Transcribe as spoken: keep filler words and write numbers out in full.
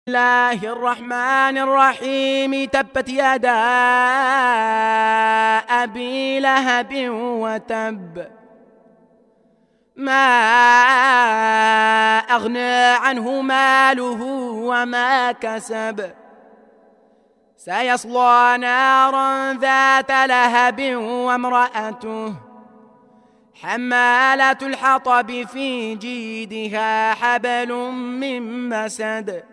الله الرحمن الرحيم. تبت يدا أبي لهب وتب، ما أغنى عنه ماله وما كسب، سيصلى نارا ذات لهب وامرأته حمالة الحطب في جيدها حبل من مسد